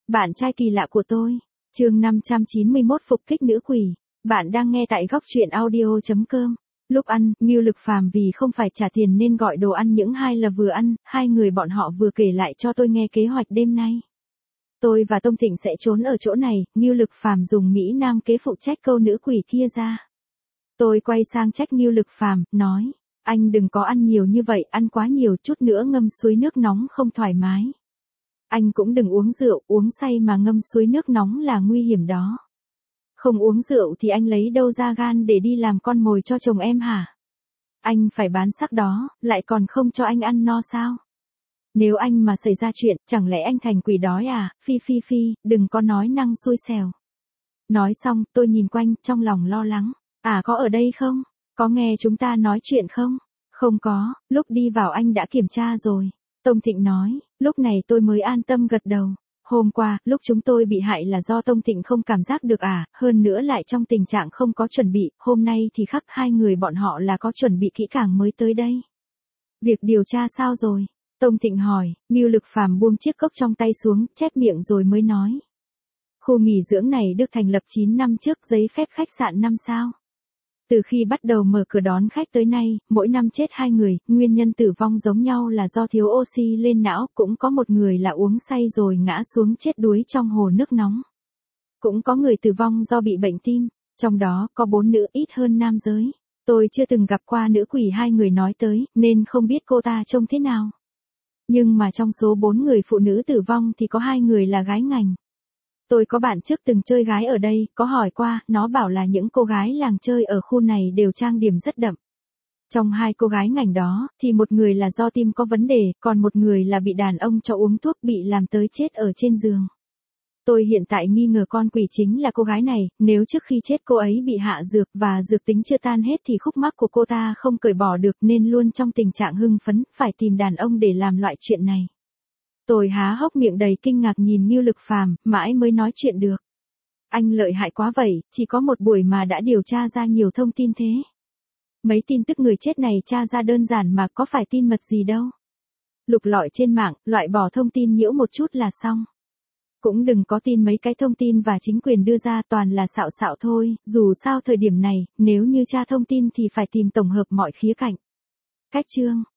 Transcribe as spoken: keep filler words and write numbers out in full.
Bạn trai kỳ lạ của tôi. Chương năm trăm chín mươi mốt Phục kích nữ quỷ. Bạn đang nghe tại góc truyện audio chấm com. Lúc ăn, Ngưu Lực Phàm vì không phải trả tiền nên gọi đồ ăn những hai là vừa ăn, hai người bọn họ vừa kể lại cho tôi nghe kế hoạch đêm nay. Tôi và Tông Thịnh sẽ trốn ở chỗ này, Ngưu Lực Phàm dùng Mỹ Nam kế phụ trách câu nữ quỷ kia ra. Tôi quay sang trách Ngưu Lực Phàm, nói, anh đừng có ăn nhiều như vậy, ăn quá nhiều chút nữa ngâm suối nước nóng không thoải mái. Anh cũng đừng uống rượu, uống say mà ngâm suối nước nóng là nguy hiểm đó. Không uống rượu thì anh lấy đâu ra gan để đi làm con mồi cho chồng em hả? Anh phải bán xác đó, lại còn không cho anh ăn no sao? Nếu anh mà xảy ra chuyện, chẳng lẽ anh thành quỷ đói à? Phi phi phi, đừng có nói năng xui xẻo. Nói xong, tôi nhìn quanh, trong lòng lo lắng. À có ở đây không? Có nghe chúng ta nói chuyện không? Không có, lúc đi vào anh đã kiểm tra rồi. Tông Thịnh nói, lúc này tôi mới an tâm gật đầu. Hôm qua, lúc chúng tôi bị hại là do Tông Thịnh không cảm giác được à, hơn nữa lại trong tình trạng không có chuẩn bị, hôm nay thì khắc hai người bọn họ là có chuẩn bị kỹ càng mới tới đây. Việc điều tra sao rồi? Tông Thịnh hỏi, Ngưu Lực Phàm buông chiếc cốc trong tay xuống, chép miệng rồi mới nói. Khu nghỉ dưỡng này được thành lập chín năm trước, giấy phép khách sạn năm sao. Từ khi bắt đầu mở cửa đón khách tới nay, mỗi năm chết hai người, nguyên nhân tử vong giống nhau là do thiếu oxy lên não, cũng có một người là uống say rồi ngã xuống chết đuối trong hồ nước nóng. Cũng có người tử vong do bị bệnh tim, trong đó có bốn nữ ít hơn nam giới. Tôi chưa từng gặp qua nữ quỷ hai người nói tới, nên không biết cô ta trông thế nào. Nhưng mà trong số bốn người phụ nữ tử vong thì có hai người là gái ngành. Tôi có bạn trước từng chơi gái ở đây, có hỏi qua, nó bảo là những cô gái làng chơi ở khu này đều trang điểm rất đậm. Trong hai cô gái ngành đó, thì một người là do tim có vấn đề, còn một người là bị đàn ông cho uống thuốc bị làm tới chết ở trên giường. Tôi hiện tại nghi ngờ con quỷ chính là cô gái này, nếu trước khi chết cô ấy bị hạ dược và dược tính chưa tan hết thì khúc mắc của cô ta không cởi bỏ được nên luôn trong tình trạng hưng phấn, phải tìm đàn ông để làm loại chuyện này. Tôi há hốc miệng đầy kinh ngạc nhìn Ngưu Lực Phàm, mãi mới nói chuyện được. Anh lợi hại quá vậy, chỉ có một buổi mà đã điều tra ra nhiều thông tin thế. Mấy tin tức người chết này tra ra đơn giản mà có phải tin mật gì đâu. Lục lọi trên mạng, loại bỏ thông tin nhiễu một chút là xong. Cũng đừng có tin mấy cái thông tin và chính quyền đưa ra toàn là xạo xạo thôi, dù sao thời điểm này, nếu như tra thông tin thì phải tìm tổng hợp mọi khía cạnh. Cách chương.